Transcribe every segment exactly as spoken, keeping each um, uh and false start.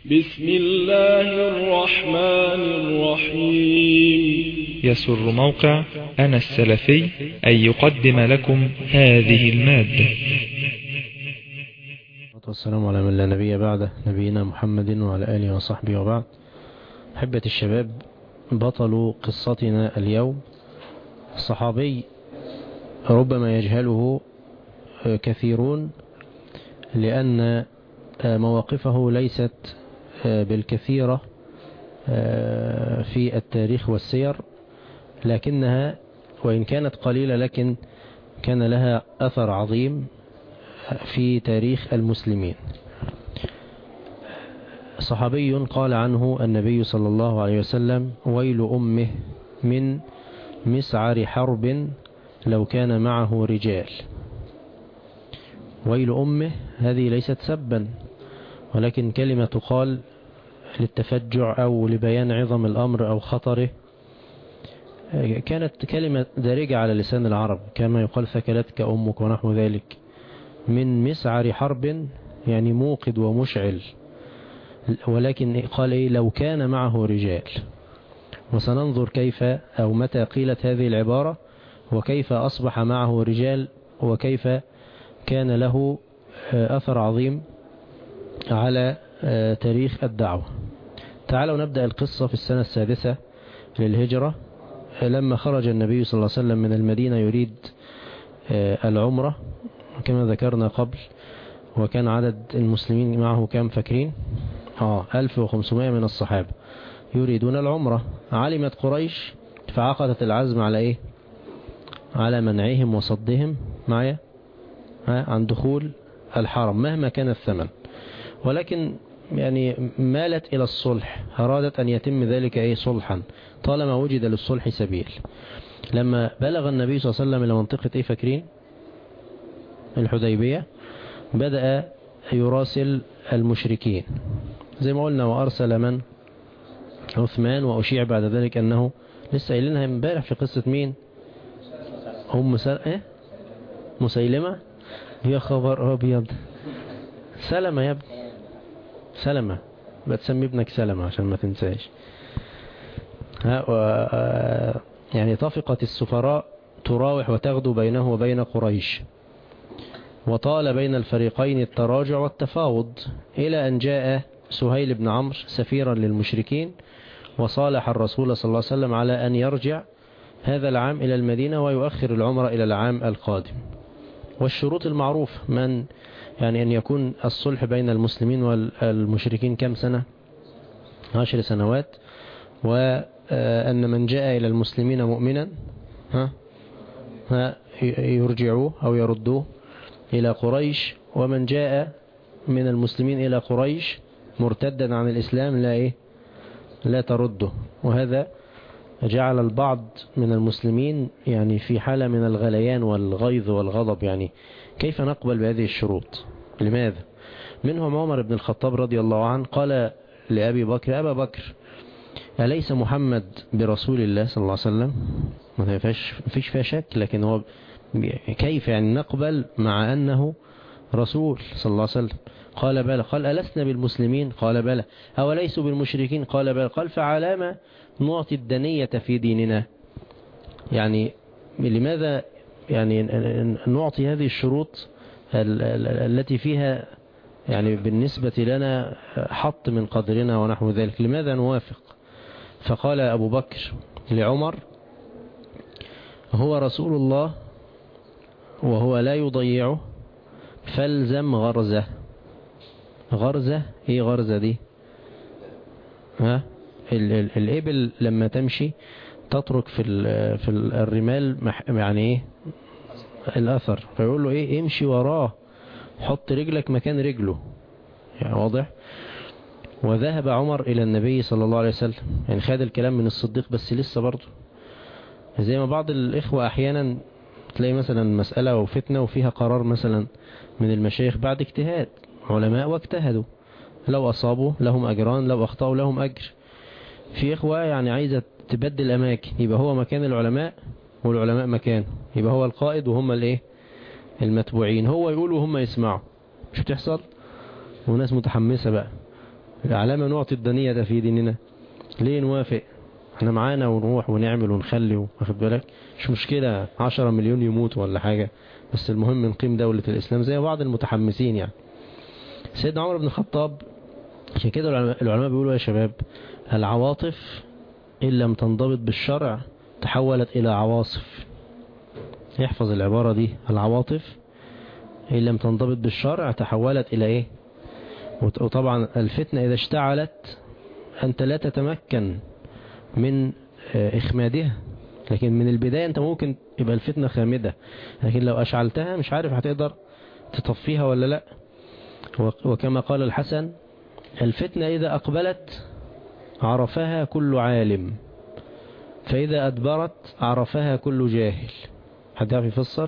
بسم الله الرحمن الرحيم. يسر موقع أنا السلفي أن يقدم لكم هذه المادة. والسلام على من لا نبي بعده، نبينا محمد وعلى آله وصحبه وبعد. أحبة الشباب، بطل قصتنا اليوم صحابي ربما يجهله كثيرون لأن مواقفه ليست بالكثيرة في التاريخ والسير، لكنها وإن كانت قليلة لكن كان لها أثر عظيم في تاريخ المسلمين. صحابي قال عنه النبي صلى الله عليه وسلم: ويل أمه من مسعر حرب لو كان معه رجال. ويل أمه هذه ليست سبا، ولكن كلمة تقال للتفجع أو لبيان عظم الأمر أو خطره. كانت كلمة دارجة على لسان العرب، كما يقال ثكلتك أمك ونحو ذلك. من مسعر حرب يعني موقد ومشعل، ولكن قال إيه؟ لو كان معه رجال. وسننظر كيف أو متى قيلت هذه العبارة، وكيف أصبح معه رجال، وكيف كان له أثر عظيم على تاريخ الدعوة. تعالوا نبدأ القصة في السنة السادسة للهجرة، لما خرج النبي صلى الله عليه وسلم من المدينة يريد العمرة كما ذكرنا قبل. وكان عدد المسلمين معه كم فاكرين؟ آه ألف وخمسمائة من الصحابة يريدون العمرة. علمت قريش فعقدت العزم على إيه؟ على منعهم وصدهم معي عن دخول الحرم مهما كان الثمن، ولكن يعني مالت إلى الصلح، أرادت أن يتم ذلك أي صلحا طالما وجد للصلح سبيل. لما بلغ النبي صلى الله عليه وسلم إلى منطقة إيه فاكرين؟ الحديبية، بدأ يراسل المشركين زي ما قلنا، وأرسل من؟ عثمان. وأشيع بعد ذلك أنه لسه قايلينها امبارح في قصة مين؟ أم سل... إيه؟ مسيلمة. يا خبر أبيض، سلمة يا ابني، سلمة. بتسمي ابنك سلمة عشان ما تنساش. ها و... يعني طفقت السفراء تراوح وتغدو بينه وبين قريش، وطال بين الفريقين التراجع والتفاوض، إلى أن جاء سهيل بن عمرو سفيرا للمشركين وصالح الرسول صلى الله عليه وسلم على أن يرجع هذا العام إلى المدينة ويؤخر العمرة إلى العام القادم. والشروط المعروف من يعني أن يكون الصلح بين المسلمين والمشركين كم سنة؟ عشر سنوات. وأن من جاء إلى المسلمين مؤمنا ها ها يرجعوه أو يردوه إلى قريش، ومن جاء من المسلمين إلى قريش مرتدا عن الإسلام لا إيه؟ لا ترده. وهذا جعل البعض من المسلمين يعني في حالة من الغليان والغيظ والغضب، يعني كيف نقبل بهذه الشروط؟ لماذا؟ منهم عمر بن الخطاب رضي الله عنه قال لأبي بكر: أبا بكر، أليس محمد برسول الله صلى الله عليه وسلم؟ ما فيش فيها شك، لكن هو كيف يعني نقبل مع أنه رسول صلى الله عليه وسلم؟ قال بلى. قال: ألسنا بالمسلمين؟ قال بلى. أوليسوا بالمشركين؟ قال بلى. قال: فعلام نعطي الدنية في ديننا؟ يعني لماذا يعني نعطي هذه الشروط التي فيها يعني بالنسبة لنا حط من قدرنا ونحو ذلك، لماذا نوافق؟ فقال أبو بكر لعمر: هو رسول الله وهو لا يضيعه، فالزم غرزة. غرزة ايه غرزة دي؟ ها ال ال الإبل لما تمشي تترك في ال في ال الرمال يعني ايه؟ الأثر. فيقول له ايه؟ امشي وراه، حط رجلك مكان رجله، يعني واضح. وذهب عمر إلى النبي صلى الله عليه وسلم، يعني خد الكلام من الصديق بس لسه برضه زي ما بعض الإخوة أحيانا تلاقي مثلا مسألة وفتنة وفيها قرار مثلا من المشايخ بعد اجتهاد، علماء واجتهدوا، لو أصابوا لهم أجران، لو أخطأوا لهم أجر. في إخوة يعني عايزة تبدل أماكن، يبقى هو مكان العلماء والعلماء مكان، يبقى هو القائد وهم الايه؟ المتبوعين. هو يقول وهم يسمعوا. مش بتحصل؟ وناس متحمسة بقى، على ما نعطي الدنية في ديننا؟ ليه نوافق؟ احنا معانا ونروح ونعمل ونخلي، واخد بالك؟ مش مشكلة عشرة مليون يموت ولا حاجة، بس المهم نقيم دولة الإسلام زي بعض المتحمسين يعني. سيدنا عمر بن الخطاب، عشان كده العلماء بيقولوا يا شباب العواطف إن لم تنضبط بالشرع تحولت إلى عواصف. يحفظ العبارة دي، العواطف إن لم تنضبط بالشرع تحولت إلى إيه؟ وطبعا الفتنة إذا اشتعلت أنت لا تتمكن من إخمادها، لكن من البداية أنت ممكن يبقى الفتنة خامدة، لكن لو أشعلتها مش عارف هتقدر تطفيها ولا لا. وكما قال الحسن الفتنة إذا أقبلت عرفها كل عالم، فإذا أدبرت عرفها كل جاهل. حد يعرف يفسر؟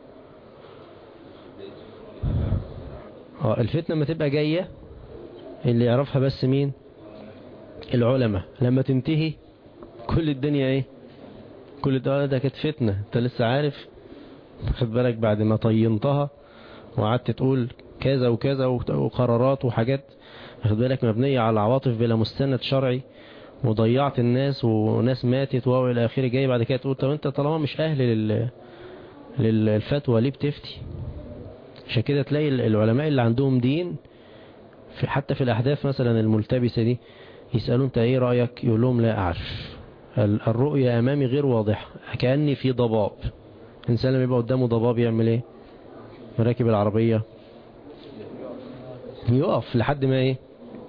الفتنة ما تبقى جاية اللي يعرفها بس مين؟ العلماء. لما تنتهي كل الدنيا ايه؟ كل الدنيا ده كانت فتنة، انت لسه عارف، خد بالك بعد ما طينتها وقعدت تقول كذا وكذا وقرارات وحاجات، خد بالك مبنية على عواطف بلا مستند شرعي، وضيعت الناس وناس ماتت والى اخره. جاي بعد كده تقول طب انت طالما مش اهل لل للفتوى ليه بتفتي؟ عشان كده تلاقي العلماء اللي عندهم دين في حتى في الاحداث مثلا الملتبسة دي يسألوا انت ايه رأيك؟ يقول لهم لا اعرف، الرؤية امامي غير واضحة، كأني في ضباب. الانسان لما يبقى قدامه ضباب يعمل ايه؟ مراكب العربية يقف لحد ما ايه؟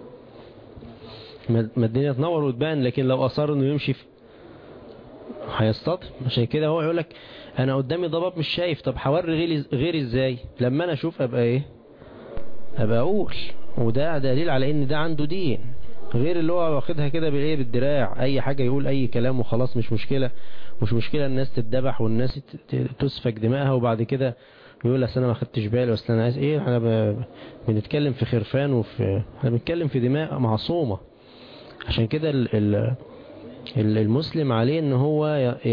ما الدنيا تنور وتبان، لكن لو اصر انه يمشي في هيصطدم. عشان كده هو يقول لك انا قدامي ضباب مش شايف، طب حوري غيري, غيري ازاي؟ لما انا اشوف ابقى ايه؟ ابقى اقول. وده دليل على ان ده عنده دين، غير اللي هو واخدها كده بالايه؟ بالدراع، اي حاجة يقول اي كلام وخلاص، مش مشكلة. مش مشكلة الناس تتذبح والناس تسفك دماءها، وبعد كده يقول اصل انا ما خدتش بالي، واصل انا عايز ايه؟ احنا ب... بنتكلم في خرفان، وفي احنا بنتكلم في دماء معصومة. عشان كده ال... ال... المسلم عليه ان هو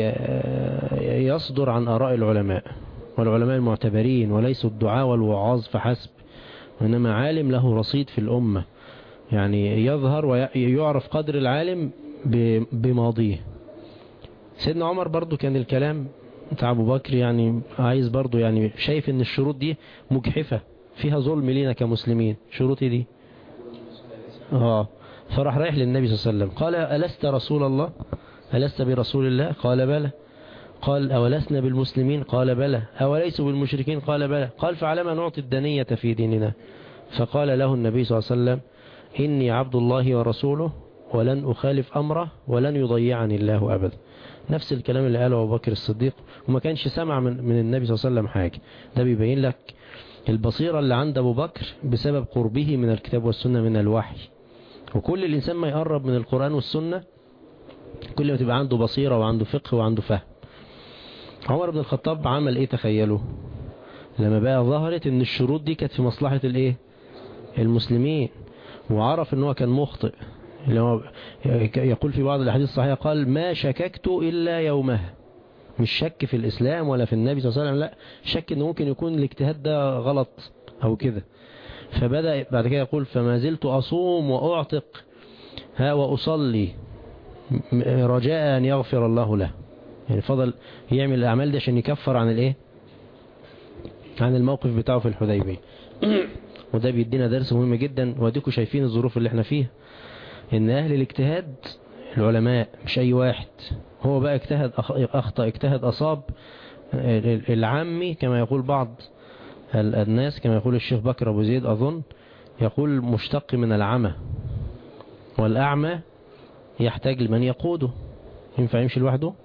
يصدر عن آراء العلماء، والعلماء المعتبرين، وليسوا الدعاء والوعاظ فحسب، وإنما عالم له رصيد في الأمة، يعني يظهر ويعرف قدر العالم بماضيه. سيدنا عمر برضو كان الكلام بتاع أبو بكر يعني عايز برضو، يعني شايف ان الشروط دي مجحفة فيها ظلم لينا كمسلمين. شروطي دي اه فراح رايح للنبي صلى الله عليه وسلم قال ألست رسول الله؟ ألست برسول الله؟ قال بلى. قال أولسنا بالمسلمين؟ قال بلى. أوليسوا بالمشركين؟ قال بلى. قال فعلما نعطي الدنية في ديننا؟ فقال له النبي صلى الله عليه وسلم إني عبد الله ورسوله ولن أخالف أمره ولن يضيعني الله أبدا. نفس الكلام اللي قاله أبو بكر الصديق، وما كانش سمع من, من النبي صلى الله عليه وسلم حاجة. ده بيبين لك البصيرة اللي عند أبو بكر بسبب قربه من الكتاب والسنة من الوحي. وكل الإنسان ما يقرب من القرآن والسنة كل ما تبقى عنده بصيرة وعنده فقه وعنده فهم. عمر بن الخطاب عمل ايه؟ تخيلوا لما بقى ظهرت ان الشروط دي كانت في مصلحة الايه؟ المسلمين، وعرف ان هو كان مخطئ. يقول في بعض الاحاديث الصحيحة قال ما شككت الا يومها. مش شك في الاسلام ولا في النبي صلى الله عليه وسلم، لا شك انه ممكن يكون الاجتهاد ده غلط او كده. فبدأ بعد كده يقول فما زلت اصوم واعتق ها واصلي رجاء ان يغفر الله له. يعني فضل يعمل الأعمال دي عشان يكفر عن الايه؟ عن الموقف بتاعه في الحديبية. وده بيدينا درس مهم جدا، واديكم شايفين الظروف اللي احنا فيها، ان اهل الاجتهاد العلماء مش اي واحد. هو بقى اجتهد اخطأ، اجتهد اصاب. العامي كما يقول بعض الناس، كما يقول الشيخ بكر ابو زيد اظن، يقول مشتق من العمى، والاعمى يحتاج لمن يقوده. ينفع يمشي لوحده؟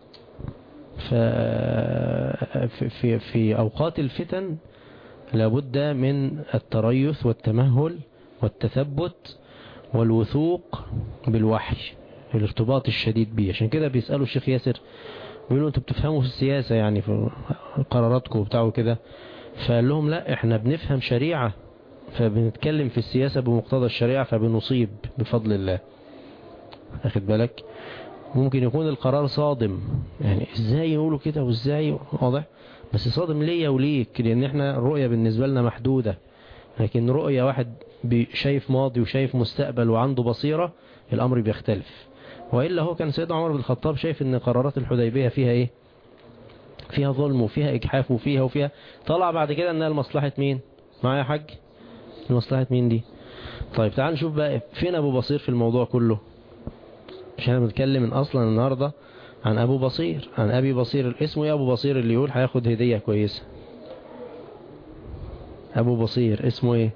في في أوقات الفتن لابد من التريث والتمهل والتثبت والوثوق بالوحي، الارتباط الشديد به. عشان كده بيسألوا الشيخ ياسر بيقولوا انتوا بتفهموا في السياسة يعني في قراراتكم وبتاعوا كده؟ فقال لهم لا احنا بنفهم شريعة، فبنتكلم في السياسة بمقتضى الشريعة فبنصيب بفضل الله. اخد بالك؟ ممكن يكون القرار صادم، يعني ازاي يقولوا كده وازاي، واضح؟ بس صادم ليا وليك، لان احنا الرؤية بالنسبة لنا محدودة. لكن رؤية واحد شايف ماضي وشايف مستقبل وعنده بصيرة الأمر بيختلف. وإلا هو كان سيدنا عمر بن الخطاب شايف ان قرارات الحديبية فيها ايه؟ فيها ظلم وفيها إجحاف وفيها وفيها طلع بعد كده انها لمصلحة مين؟ معايا يا حاج؟ لمصلحة مين دي؟ طيب تعال نشوف بقى فين أبو بصير في الموضوع كله. مش احنا بنتكلم من أصلا النهاردة عن أبو بصير، عن أبي بصير. اسمه ايه أبو بصير اللي يقول هياخد هدية كويسة؟ أبو بصير اسمه ايه؟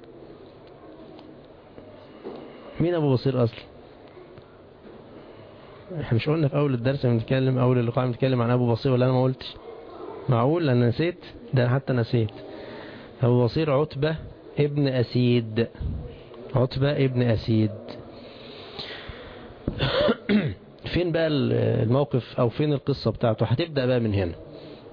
مين أبو بصير أصلا؟ احنا مش قلنا في أول الدرس بنتكلم أول اللقاء بنتكلم عن أبو بصير ولا أنا ما قلتش؟ معقول أنا نسيت؟ ده أنا حتى نسيت. أبو بصير عتبة ابن أسيد، عتبة ابن أسيد. فين بقى الموقف أو فين القصة بتاعته؟ هتبدأ بقى من هنا.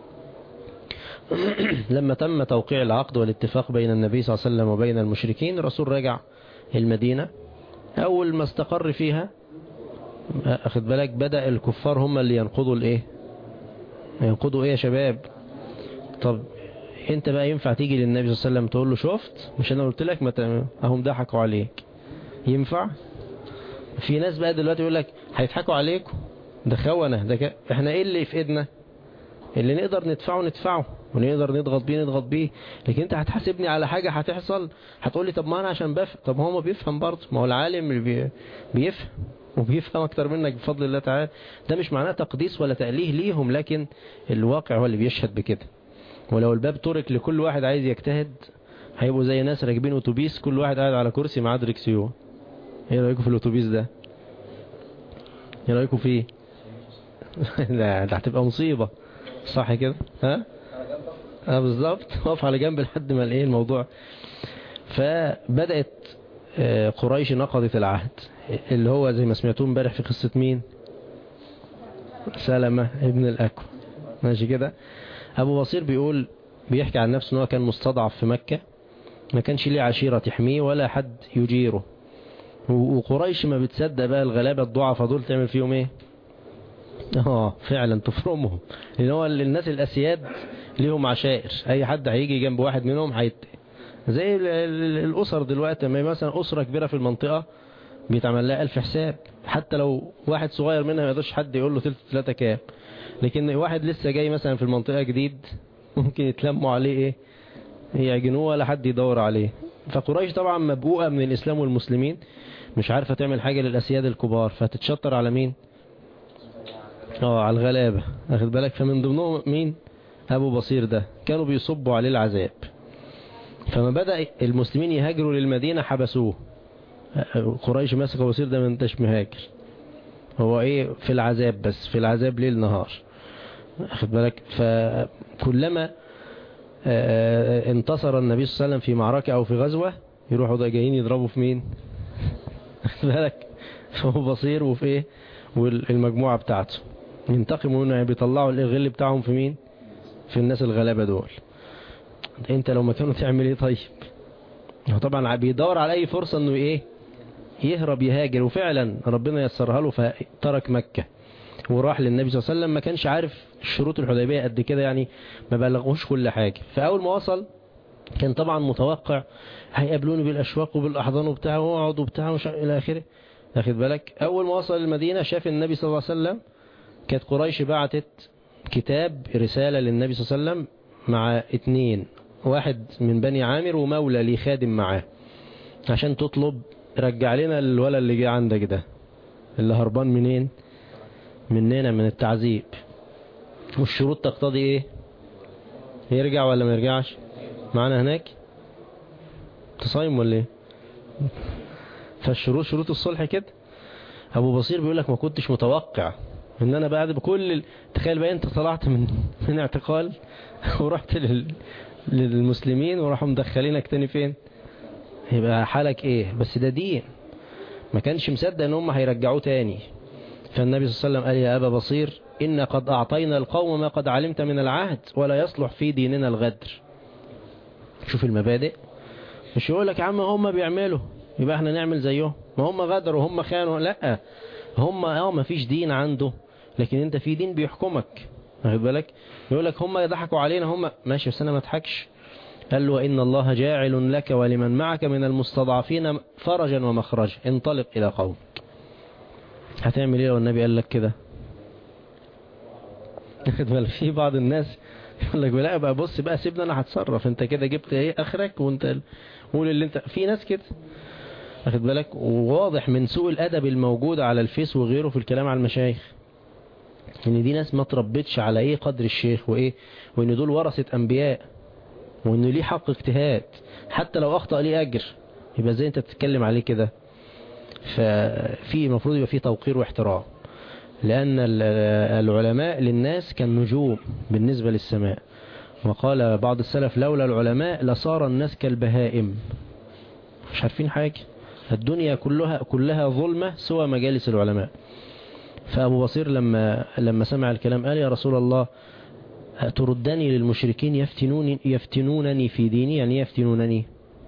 لما تم توقيع العقد والاتفاق بين النبي صلى الله عليه وسلم وبين المشركين، الرسول رجع المدينة. أول ما استقر فيها أخذ بالك بدأ الكفار هم اللي ينقضوا الإيه؟ ينقضوا إيه يا شباب؟ طب انت بقى ينفع تيجي للنبي صلى الله عليه وسلم تقول له شفت مش انا قلت لك ما اهم ضحكوا عليك؟ ينفع؟ في ناس بقى دلوقتي يقول لك هيضحكوا عليكم، ده خونه ده ك... احنا ايه اللي في ايدنا؟ اللي نقدر ندفعه ندفعه ونقدر نضغط بيه نضغط بيه. لكن انت هتحاسبني على حاجة هتحصل هتقول لي طب ما انا عشان بفهم. طب ما هو ما بيفهم برضه، ما هو العالم اللي بي... بيفهم وبيفهم اكتر منك بفضل الله تعالى. ده مش معناه تقديس ولا تأليه ليهم، لكن الواقع هو اللي بيشهد بكده. ولو الباب ترك لكل واحد عايز يجتهد هيبقوا زي ناس راكبين اتوبيس كل واحد قاعد على كرسي معاه دركسيون. ايه رايكم في الاتوبيس ده؟ ايه رايكم فيه؟ لا ده هتبقى مصيبة، صح كده؟ ها اه بالظبط، واقف على جنب لحد ما الايه الموضوع. فبدأت قريش نقضت العهد اللي هو زي ما سمعتوه امبارح في قصة مين؟ سلمة ابن الأكوع. ماشي كده. أبو بصير بيقول بيحكي عن نفسه أنه كان مستضعف في مكة، ما كانش ليه عشيرة تحميه ولا حد يجيره، وقريش ما بتصدق بقى الغلابة الضعفاء دول تعمل فيهم ايه؟ اه فعلا تفرمهم، لان هو الناس الاسياد ليهم عشائر، اي حد هيجي جنب واحد منهم هيت زي الاسر دلوقتي. لما مثلا اسرة كبيرة في المنطقة بيتعمل لها الف حساب، حتى لو واحد صغير منها ما يقدرش حد يقول له تلت ثلاثة كام، لكن واحد لسه جاي مثلا في المنطقة جديد ممكن يتلموا عليه ايه؟ يعجنوه ولا حد يدور عليه. فقريش طبعا مبقوقة من الاسلام والمسلمين، مش عارفة تعمل حاجة للاسياد الكبار، فتتشطر على مين؟ اه على الغلابة، اخد بالك. فمن ضمنهم مين؟ ابو بصير ده كانوا بيصبوا عليه العذاب. فما بدأ المسلمين يهاجروا للمدينة حبسوه. قريش مسك ابو بصير ده، ما انتش مهاجر، هو ايه في العذاب، بس في العذاب ليل نهار، اخد بالك. فكلما انتصر النبي صلى الله عليه وسلم في معركة او في غزوة يروحوا ده جايين يضربوا في مين؟ اخد بالك، في ابو بصير وفي ايه والمجموعة بتاعته، ينتقموا منه، يعني بيطلعوا الغل بتاعهم في مين؟ في الناس الغلابة دول. انت لو مكانه تعمل ايه طيب؟ هو طبعا بيدور على اي فرصة انه ايه يهرب يهاجر، وفعلا ربنا يسرها له فترك مكة وراح للنبي صلى الله عليه وسلم. ما كانش عارف شروط الحديبية قد كده، يعني ما بلغوش كل حاجة. فاول ما وصل كان طبعا متوقع هيقابلوني بالاشواق وبالاحضان وبتاع واقعد وبتاع وش الى اخره، اخد بالك. اول ما وصل المدينة شاف النبي صلى الله عليه وسلم، كانت قريش بعتت كتاب رسالة للنبي صلى الله عليه وسلم مع اتنين، واحد من بني عامر ومولى لي خادم معاه، عشان تطلب رجع لنا الولد اللي جه عندك ده اللي هربان منين؟ مننا من التعذيب. والشروط تقتضي ايه؟ يرجع ولا ما يرجعش؟ معنا هناك تصايم ولا ايه؟ فالشروط شروط الصلح كده. ابو بصير بيقول لك ما كنتش متوقع ان انا بعد بكل ال... تخيل بقى انت طلعت من من اعتقال ورحت لل... للمسلمين وراحوا مدخلينك تاني فين؟ يبقى حالك ايه؟ بس ده دين، ما كانش مصدق ان هم هيرجعوه تاني. فالنبي صلى الله عليه وسلم قال يا ابا بصير ان قد اعطينا القوم ما قد علمت من العهد ولا يصلح في ديننا الغدر. شوف المبادئ، مش يقول لك يا عم هم بيعملوا يبقى احنا نعمل زيهم، ما هم غدروا هم خانوا، لا هم اه ما فيش دين عنده، لكن انت في دين بيحكمك، واخد بالك. يقول لك هم ضحكوا علينا هم ماشي، بس انا ما اضحكش، قال له إن الله جاعل لك ولمن معك من المستضعفين فرجا ومخرجا انطلق إلى قومك. هتعمل ايه لو النبي قال لك كده؟ في بعض الناس يقول لك لا بقى بص بقى سيبنا انا هتصرف، انت كده جبت ايه اخرك وانت قول اللي انت. في ناس كده واخد بالك، وواضح من سوء الادب الموجود على الفيس وغيره في الكلام على المشايخ ان دي ناس ما تربتش على ايه قدر الشيخ وايه، وان دول ورثة انبياء، وانه ليه حق اجتهاد حتى لو اخطأ ليه اجر. يبقى زي انت بتتكلم عليه كده؟ ففي المفروض يبقى في توقير واحترام، لأن العلماء للناس كالنجوم بالنسبة للسماء. وقال بعض السلف لولا العلماء لصار الناس كالبهائم. مش عارفين حاجة، الدنيا كلها كلها ظلمة سوى مجالس العلماء. فأبو بصير لما لما سمع الكلام قال يا رسول الله تردني للمشركين يفتنوني يفتنونني في ديني، يعني يفتنونني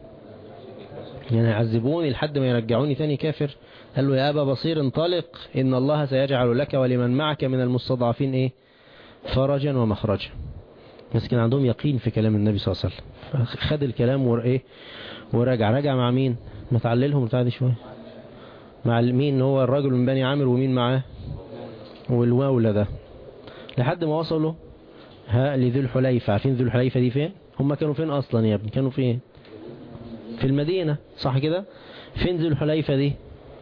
يعني يعذبوني لحد ما يرجعوني ثاني كافر. قال له يا أبا بصير انطلق إن الله سيجعل لك ولمن معك من المستضعفين إيه فرجا ومخرجا. بس كان عندهم يقين في كلام النبي صلى الله عليه وسلم، خد الكلام ورقيه ورجع. رجع مع مين؟ ما تعللهم بتاع دي شوية. مع مين؟ هو الرجل من بني عامر ومين معاه؟ والمولى ده، لحد ما وصلوا ها لذي الحليفة. عارفين ذي الحليفة دي فين؟ هم كانوا فين أصلا يا ابني؟ كانوا فين؟ في المدينة صح كده؟ فين ذي الحليفة دي؟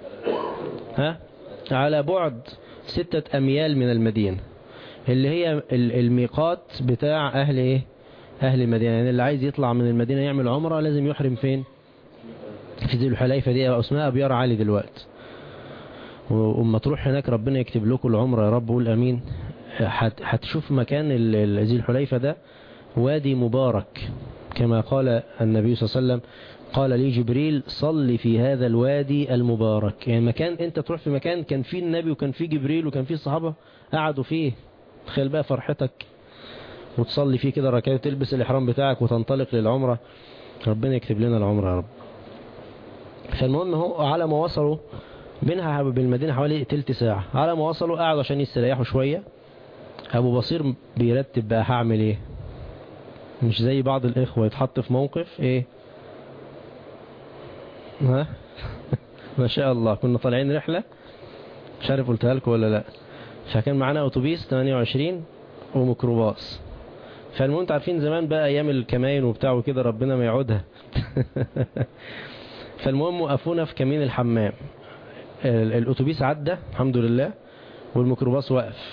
ها على بعد ستة أميال من المدينة، اللي هي الميقات بتاع أهل إيه؟ أهل المدينة. يعني اللي عايز يطلع من المدينة يعمل عمرة لازم يحرم فين؟ في ذي الحليفة دي، أو اسمها أبيار علي دلوقتي. وأما تروح هناك ربنا يكتب لكم العمرة يا رب، قول أمين. هتشوف مكان ذي الحليفة ده وادي مبارك، كما قال النبي صلى الله عليه وسلم قال لي جبريل صلي في هذا الوادي المبارك. يعني مكان انت تروح في مكان كان فيه النبي وكان فيه جبريل وكان فيه الصحابة قعدوا فيه. تخيل بقى فرحتك وتصلي فيه كده ركعتين وتلبس الإحرام بتاعك وتنطلق للعمرة. ربنا يكتب لنا العمرة يا رب. فالمهم هو على ما وصلوا بينها بالمدينة حوالي تلت ساعة، على ما وصلوا قعدوا عشان يستريحوا شوية. أبو بصير بيرتب بقى هعمل ايه، مش زي بعض الإخوة يتحط في موقف ايه ها ما شاء الله. كنا طالعين رحلة مش عارف قلتها لكم ولا لا، فكان معانا أوتوبيس ثمانية وعشرين وميكروباص. فالمهم عارفين زمان بقى أيام الكماين وبتاع وكده ربنا ما يعودها. فالمهم وقفونا في كمين الحمام. الأوتوبيس عدى الحمد لله والميكروباص وقف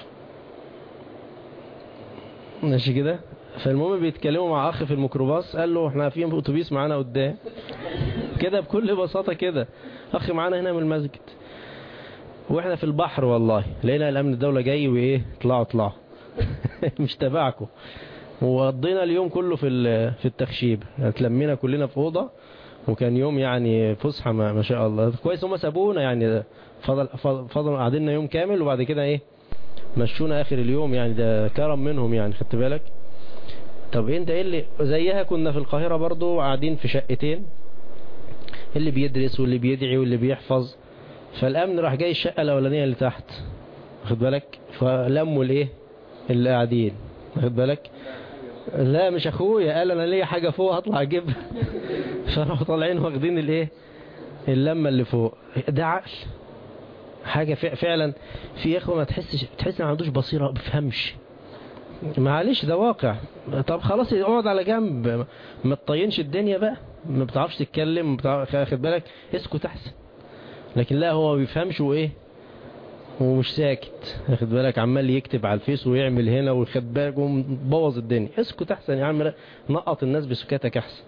ماشي كده. فالمهم بيتكلموا مع أخ في الميكروباص قال له احنا في أوتوبيس معانا قدام كده بكل بساطة كده، أخي معانا هنا من المسجد واحنا في البحر والله لقينا الأمن الدولة جاي وإيه طلعوا طلعوا مش تبعكم. وقضينا اليوم كله في في التخشيب، اتلمينا كلنا في أوضة وكان يوم يعني فسحة ما, ما شاء الله كويس. هم سابونا يعني فضل فضلوا قعدنا يوم كامل وبعد كده ايه مشونا آخر اليوم، يعني ده كرم منهم يعني خدت بالك. طب انت ايه اللي زيها؟ كنا في القاهرة برضو قاعدين في شقتين، اللي بيدرس واللي بيدعي واللي بيحفظ. فالأمن راح جاي الشقة الأولانية اللي تحت واخد بالك، فلموا الايه اللي قاعدين واخد بالك. لا مش اخويا، قال انا ليا حاجة فوق هطلع اجيبها. فراحوا طالعين واخدين الايه اللمة اللي فوق. ده عقل حاجة فعلا. في اخوة ما تحسش تحس ما عندوش بصيرة ما بيفهمش، معلش ده واقع. طب خلاص اقعد على جنب ما تطينش الدنيا بقى، ما بتعرفش تتكلم واخد بالك اسكت احسن. لكن لا هو ما بيفهمش وايه ومش ساكت واخد بالك، عمال يكتب على الفيس ويعمل هنا واخد بالك ومبوظ الدنيا. اسكت احسن يا عم، نقط الناس بسكاتك احسن.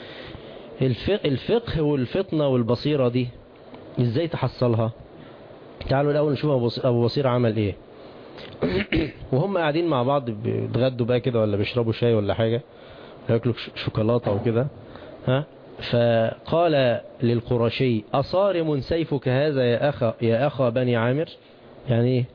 الفقه والفطنة والبصيرة دي ازاي تحصلها؟ تعالوا الاول نشوف ابو بصير عمل ايه. وهم قاعدين مع بعض بيتغدوا بقى كده ولا بيشربوا شاي ولا حاجة ياكلوا شوكولاتة وكده ها. فقال للقرشي أصارم سيفك هذا يا أخا يا أخا بني عامر؟ يعني ايه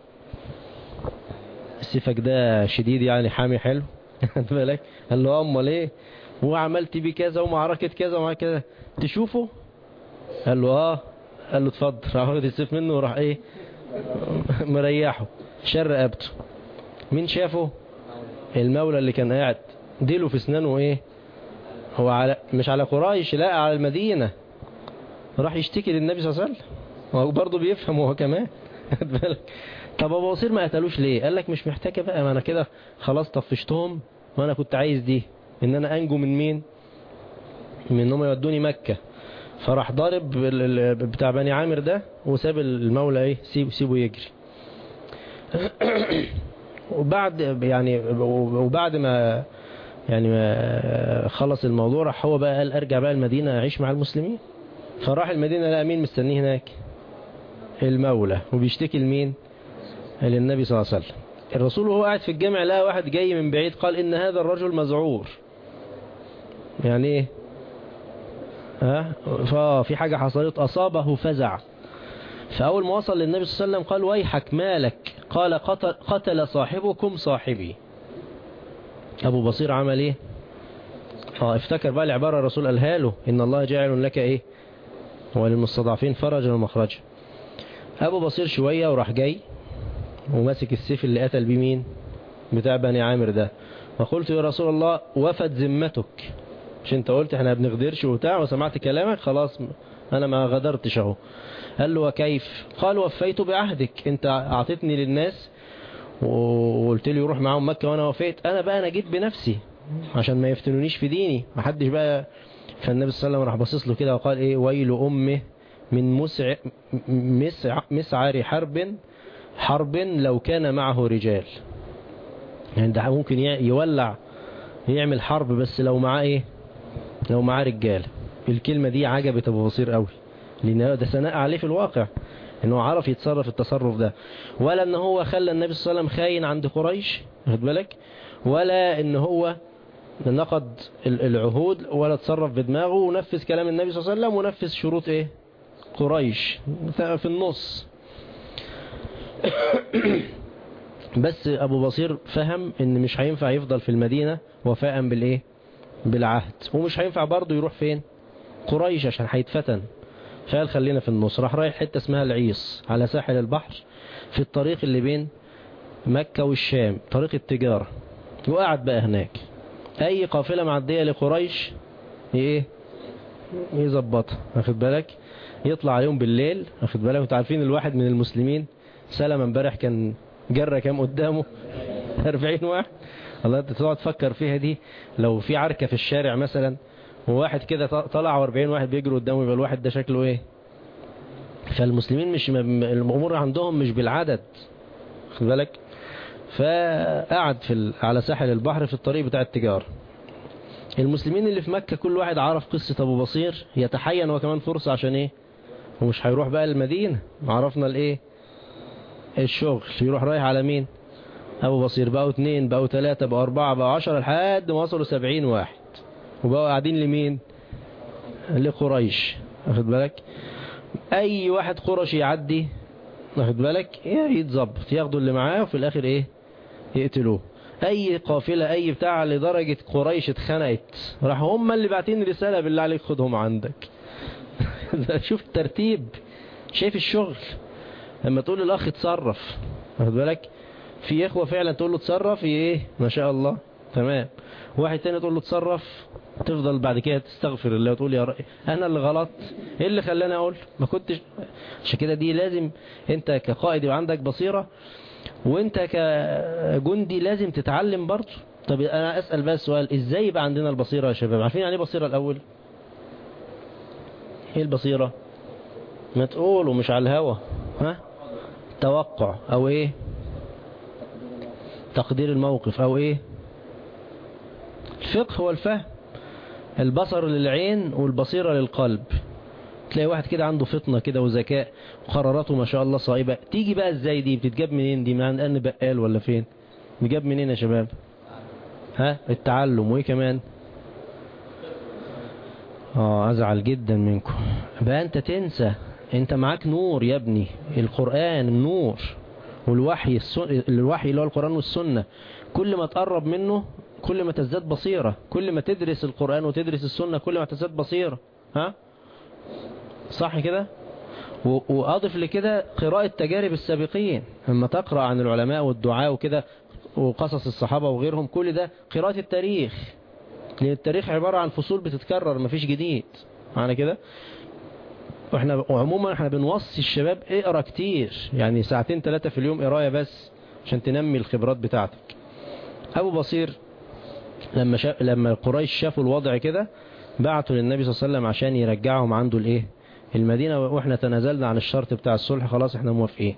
سيفك ده شديد يعني حامي حلو بالك. قال له امال ايه وعملت بيه كذا ومعركة كذا ومع كذا تشوفه؟ قال له اه. قال له اتفضل. راح واخد السيف منه وراح ايه مريحه شر رقبته. مين شافه؟ المولى اللي كان قاعد ديله في اسنانه ايه هو على مش على قريش، لا على المدينة. راح يشتكي للنبي صلى الله عليه وسلم، هو برضه بيفهم هو كمان. طب ابو بصير ما قتلوش ليه؟ قال لك مش محتاجة بقى، ما انا كده خلاص طفشتهم، وانا كنت عايز دي ان انا انجو من مين؟ من انهم يودوني مكة. فراح ضارب بتاع بني عامر ده وساب المولى ايه، سيبه سيبه يجري. وبعد يعني وبعد ما يعني ما خلص الموضوع، راح هو بقى قال ارجع بقى المدينة اعيش مع المسلمين. فراح المدينة لقى مين مستنيه هناك؟ المولى. وبيشتكي لمين؟ للنبي صلى الله عليه وسلم. الرسول وهو قاعد في الجامع لقى واحد جاي من بعيد، قال ان هذا الرجل مذعور. يعني ايه؟ ها ففي حاجة حصلت، أصابه فزع. فأول ما وصل للنبي صلى الله عليه وسلم قال ويحك مالك؟ قال قتل, قتل صاحبكم صاحبي. أبو بصير عمل ايه؟ اه افتكر بقى العبارة الرسول قالها له، إن الله جاعل لك ايه وللمستضعفين فرجا ومخرجا. أبو بصير شوية وراح جاي وماسك السيف اللي قتل بيه مين؟ بتاع بني عامر ده. وقلت يا رسول الله وفت ذمتك، مش انت قلت احنا بنغدرش وبتاع وسمعت كلامك، خلاص انا ما غدرتش اهو. قال له وكيف؟ قال وفيت بعهدك، انت اعطيتني للناس وقلت لي يروح معاهم مكة وانا وفيت، انا بقى انا جيت بنفسي عشان ما يفتنونيش في ديني، ما حدش بقى. فالنبي صلى الله عليه وسلم راح باصص له كده وقال ايه ويل امه من مسع مسع مسعر حرب حرب لو كان معه رجال. يعني ده ممكن يولع يعمل حرب بس لو معاه ايه؟ لو معاه رجال. الكلمة دي عجبت ابو بصير قوي، لان ده ثناء عليه في الواقع انه عرف يتصرف التصرف ده، ولا ان هو خلى النبي صلى الله عليه وسلم خاين عند قريش، خد بالك، ولا ان هو نقض العهود، ولا تصرف بدماغه ونفذ كلام النبي صلى الله عليه وسلم ونفذ شروط ايه قريش في النص. بس ابو بصير فهم ان مش هينفع يفضل في المدينة وفاء بالايه بالعهد، ومش هينفع برضه يروح فين قريش عشان هيتفتن. فقال خلينا في النص. راح رايح حتة اسمها العيص على ساحل البحر في الطريق اللي بين مكة والشام، طريق التجارة. وقعد بقى هناك اي قافلة معدية لقريش ايه يظبطها، واخد بالك، يطلع عليهم بالليل، واخد بالك. انتوا عارفين الواحد من المسلمين سلم امبارح كان جرى كام قدامه؟ أربعين واحد. الله انت تقعد تفكر فيها دي، لو في عركة في الشارع مثلا وواحد كده طلع وأربعين واحد بيجروا قدامه، يبقى الواحد ده شكله ايه؟ فالمسلمين مش الامور عندهم مش بالعدد، خد بالك. فقعد في ال... على ساحل البحر في الطريق بتاع التجارة. المسلمين اللي في مكة كل واحد عرف قصة ابو بصير، يتحين وكمان فرصة عشان ايه؟ ومش هيروح بقى المدينة، عرفنا الايه الشغل، يروح رايح على مين؟ ابو بصير. بقوا اتنين، بقوا تلاتة، بقوا اربعة، بقوا عشرة، لحد ما وصلوا سبعين واحد، وبقوا قاعدين لمين؟ لقريش، واخد بالك. اي واحد قرشي يعدي، واخد بالك، يتظبط، ياخدوا اللي معاه وفي الاخر ايه؟ يقتلوه. اي قافلة اي بتاع لدرجة قريش اتخنقت، راح هم اللي باعتين رسالة بالله عليك خدهم عندك. شوف الترتيب، شايف الشغل. لما تقول للاخ اتصرف، واخد بالك، في اخوة فعلا تقول له اتصرف ايه ما شاء الله تمام، واحد تاني تقول له اتصرف تفضل بعد كده تستغفر الله وتقول يا رأي انا اللي غلط، ايه اللي خلاني اقول ما كنتش. عشان كده دي لازم انت كقائد يبقى عندك بصيرة، وانت كجندي لازم تتعلم برضه. طب انا اسأل بقى السؤال، ازاي يبقى عندنا البصيرة يا شباب؟ عارفين يعني ايه بصيرة الاول؟ ايه البصيرة؟ ما تقولوا مش على الهوا، ها؟ توقع او ايه؟ تقدير الموقف او ايه؟ الفقه والفهم. البصر للعين والبصيرة للقلب. تلاقي واحد كده عنده فطنة كده وذكاء وقراراته ما شاء الله صائبة. تيجي بقى ازاي دي؟ بتتجاب منين دي؟ من عند ان بقال ولا فين؟ بتجاب منين يا شباب؟ ها؟ التعلم. وايه كمان؟ اه ازعل جدا منكم بقى، انت تنسى انت معاك نور يا ابني، القرآن النور والوحي السن... الوحي اللي هو القرآن والسنة، كل ما تقرب منه كل ما تزداد بصيرة، كل ما تدرس القرآن وتدرس السنة كل ما تزداد بصيرة. ها صح كده؟ و... وأضف لكده قراءة تجارب السابقين، لما تقرأ عن العلماء والدعاء وكده وقصص الصحابة وغيرهم، كل ده قراءة التاريخ، لأن التاريخ عبارة عن فصول بتتكرر مفيش جديد معنى كده. واحنا عموما احنا بنوصي الشباب اقرا كتير، يعني ساعتين ثلاثة في اليوم قرايه بس عشان تنمي الخبرات بتاعتك. ابو بصير لما شا... لما قريش شافوا الوضع كده بعتوا للنبي صلى الله عليه وسلم عشان يرجعهم عنده الايه المدينة، واحنا تنازلنا عن الشرط بتاع الصلح خلاص احنا موافقين.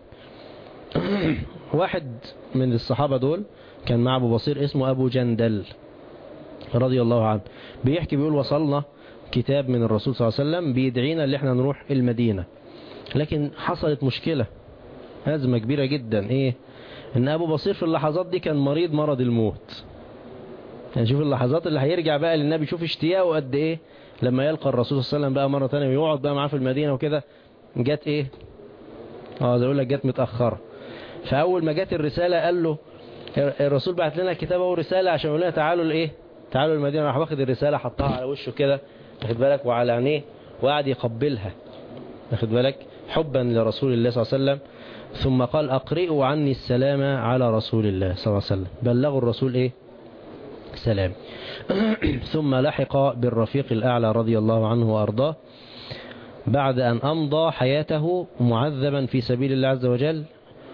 واحد من الصحابة دول كان مع ابو بصير اسمه ابو جندل رضي الله عنه، بيحكي بيقول وصلنا كتاب من الرسول صلى الله عليه وسلم بيدعينا اللي احنا نروح المدينة، لكن حصلت مشكلة أزمة كبيرة جدا. ايه؟ ان ابو بصير في اللحظات دي كان مريض مرض الموت. يعني شوف اللحظات اللي هيرجع بقى للنبي، شوف اشتياقه قد ايه لما يلقى الرسول صلى الله عليه وسلم بقى مرة ثانيه ويقعد بقى معاه في المدينة وكده. جت ايه؟ اه زي اقول لك جت متأخرة. فاول ما جت الرسالة قال له الرسول بعت لنا كتابه ورسالة عشان يقول لنا تعالوا لايه تعالوا المدينة. راح واخد الرسالة حطها على وشه كده واخد بالك وعلى عينيه وقعد يقبلها واخد بالك حبا لرسول الله صلى الله عليه وسلم. ثم قال أقرئوا عني السلام على رسول الله صلى الله عليه وسلم، بلغوا الرسول ايه سلام. ثم لحق بالرفيق الأعلى رضي الله عنه وأرضاه بعد أن أمضى حياته معذبا في سبيل الله عز وجل،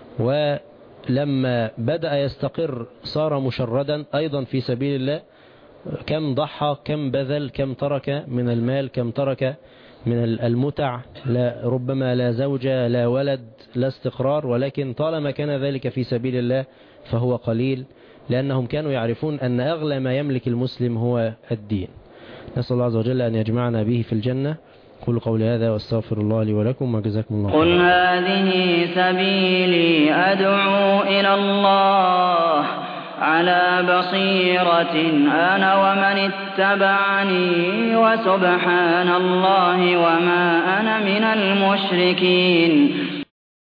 ولما بدأ يستقر صار مشردا أيضا في سبيل الله. كم ضحى كم بذل كم ترك من المال كم ترك من المتع، لا ربما لا زوجة لا ولد لا استقرار، ولكن طالما كان ذلك في سبيل الله فهو قليل، لأنهم كانوا يعرفون أن أغلى ما يملك المسلم هو الدين. نسأل الله عز وجل أن يجمعنا به في الجنة. قولوا قولي هذا واستغفر الله لي ولكم وجزاكم الله خيرا. قل هذه سبيلي أدعو إلى الله على بصيرة أنا ومن اتبعني وسبحان الله وما أنا من المشركين.